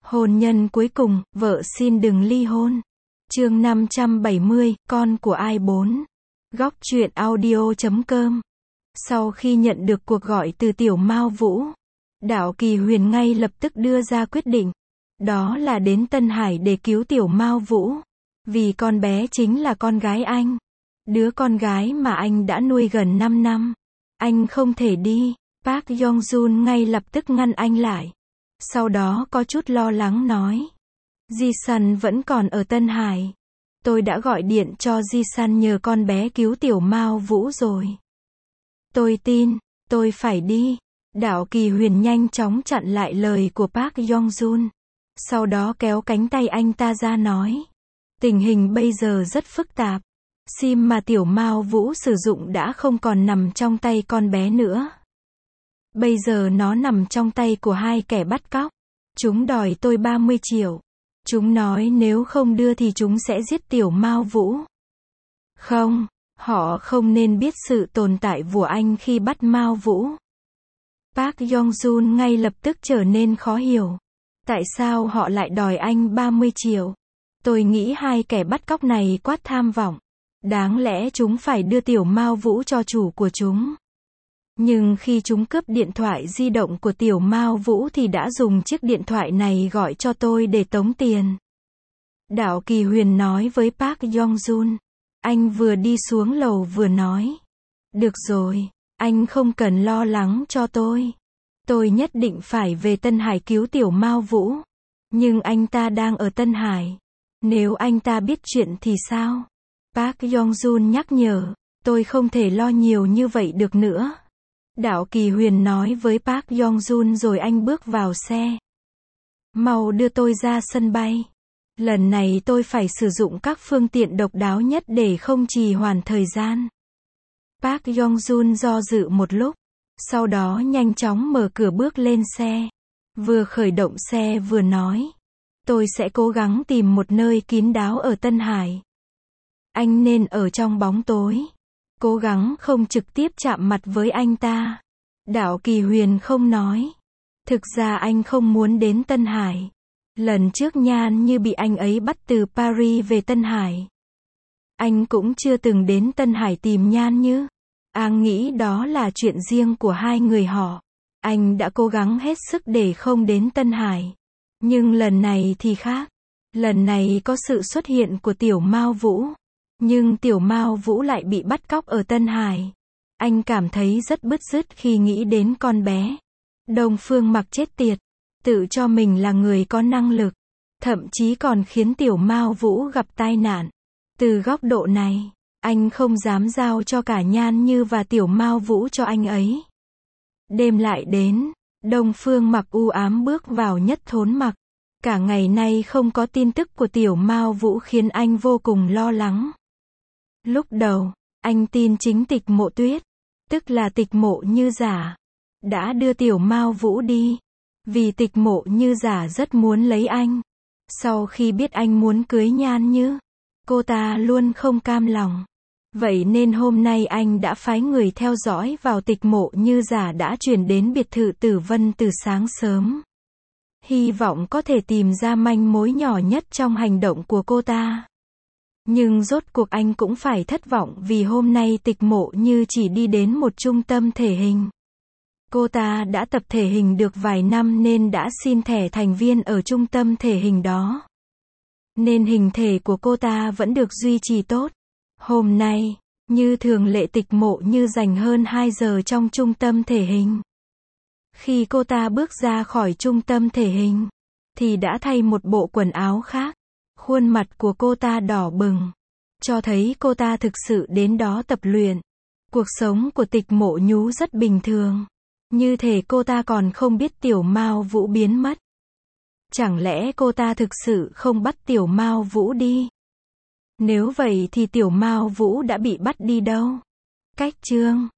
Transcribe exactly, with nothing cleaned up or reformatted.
Hôn nhân cuối cùng, vợ xin đừng ly hôn. Chương năm trăm bảy mươi, con của ai bốn. Góc truyện audio chấm com. Sau khi nhận được cuộc gọi từ Tiểu Mao Vũ, Đạo Kỳ Huyền ngay lập tức đưa ra quyết định. Đó là đến Tân Hải để cứu Tiểu Mao Vũ. Vì con bé chính là con gái anh. Đứa con gái mà anh đã nuôi gần năm năm. Anh không thể đi. Park Yong-jun ngay lập tức ngăn anh lại. Sau đó có chút lo lắng nói. Ji-sun vẫn còn ở Tân Hải. Tôi đã gọi điện cho Ji-sun nhờ con bé cứu Tiểu Mao Vũ rồi. Tôi tin, tôi phải đi. Đạo Kỳ Huyền nhanh chóng chặn lại lời của Park Yong-jun. Sau đó kéo cánh tay anh ta ra nói. Tình hình bây giờ rất phức tạp. SIM mà Tiểu Mao Vũ sử dụng đã không còn nằm trong tay con bé nữa. Bây giờ nó nằm trong tay của hai kẻ bắt cóc. Chúng đòi tôi ba mươi triệu. Chúng nói nếu không đưa thì chúng sẽ giết Tiểu Mao Vũ. Không, họ không nên biết sự tồn tại của anh khi bắt Mao Vũ. Park Yong-jun ngay lập tức trở nên khó hiểu. Tại sao họ lại đòi anh ba mươi triệu? Tôi nghĩ hai kẻ bắt cóc này quá tham vọng. Đáng lẽ chúng phải đưa Tiểu Mao Vũ cho chủ của chúng. Nhưng khi chúng cướp điện thoại di động của Tiểu Mao Vũ thì đã dùng chiếc điện thoại này gọi cho tôi để tống tiền. Đạo Kỳ Huyền nói với Park Yong-jun. Anh vừa đi xuống lầu vừa nói. Được rồi, anh không cần lo lắng cho tôi. Tôi nhất định phải về Tân Hải cứu Tiểu Mao Vũ. Nhưng anh ta đang ở Tân Hải. Nếu anh ta biết chuyện thì sao? Park Yong-jun nhắc nhở. Tôi không thể lo nhiều như vậy được nữa. Đạo Kỳ Huyền nói với Park Yong-jun rồi anh bước vào xe. Mau đưa tôi ra sân bay. Lần này tôi phải sử dụng các phương tiện độc đáo nhất để không trì hoãn thời gian. Park Yong-jun do dự một lúc. Sau đó nhanh chóng mở cửa bước lên xe. Vừa khởi động xe vừa nói. Tôi sẽ cố gắng tìm một nơi kín đáo ở Tân Hải. Anh nên ở trong bóng tối. Cố gắng không trực tiếp chạm mặt với anh ta. Đạo Kỳ Huyền không nói. Thực ra anh không muốn đến Tân Hải. Lần trước Nhan Như bị anh ấy bắt từ Paris về Tân Hải. Anh cũng chưa từng đến Tân Hải tìm Nhan Như. Anh nghĩ đó là chuyện riêng của hai người họ. Anh đã cố gắng hết sức để không đến Tân Hải. Nhưng lần này thì khác. Lần này có sự xuất hiện của Tiểu Mao Vũ. Nhưng Tiểu Mao Vũ lại bị bắt cóc ở Tân Hải. Anh cảm thấy rất bứt rứt khi nghĩ đến con bé. Đông Phương Mặc chết tiệt. Tự cho mình là người có năng lực. Thậm chí còn khiến Tiểu Mao Vũ gặp tai nạn. Từ góc độ này, anh không dám giao cho cả Nhan Như và Tiểu Mao Vũ cho anh ấy. Đêm lại đến, Đông Phương Mặc u ám bước vào Nhất Thốn Mặc. Cả ngày nay không có tin tức của Tiểu Mao Vũ khiến anh vô cùng lo lắng. Lúc đầu, anh tin chính Tịch Mộ Tuyết, tức là Tịch Mộ Như Giả, đã đưa Tiểu Mao Vũ đi. Vì Tịch Mộ Như Giả rất muốn lấy anh. Sau khi biết anh muốn cưới Nhan Như, cô ta luôn không cam lòng. Vậy nên hôm nay anh đã phái người theo dõi vào Tịch Mộ Như Giả đã chuyển đến biệt thự Tử Vân từ sáng sớm. Hy vọng có thể tìm ra manh mối nhỏ nhất trong hành động của cô ta. Nhưng rốt cuộc anh cũng phải thất vọng vì hôm nay Tịch Mộ Như chỉ đi đến một trung tâm thể hình. Cô ta đã tập thể hình được vài năm nên đã xin thẻ thành viên ở trung tâm thể hình đó. Nên hình thể của cô ta vẫn được duy trì tốt. Hôm nay, như thường lệ Tịch Mộ Như dành hơn hai giờ trong trung tâm thể hình. Khi cô ta bước ra khỏi trung tâm thể hình, thì đã thay một bộ quần áo khác. Khuôn mặt của cô ta đỏ bừng, cho thấy cô ta thực sự đến đó tập luyện. Cuộc sống của Tịch Mộ Nhú rất bình thường. Như thể cô ta còn không biết Tiểu Mao Vũ biến mất. Chẳng lẽ cô ta thực sự không bắt Tiểu Mao Vũ đi? Nếu vậy thì Tiểu Mao Vũ đã bị bắt đi đâu? Cách chương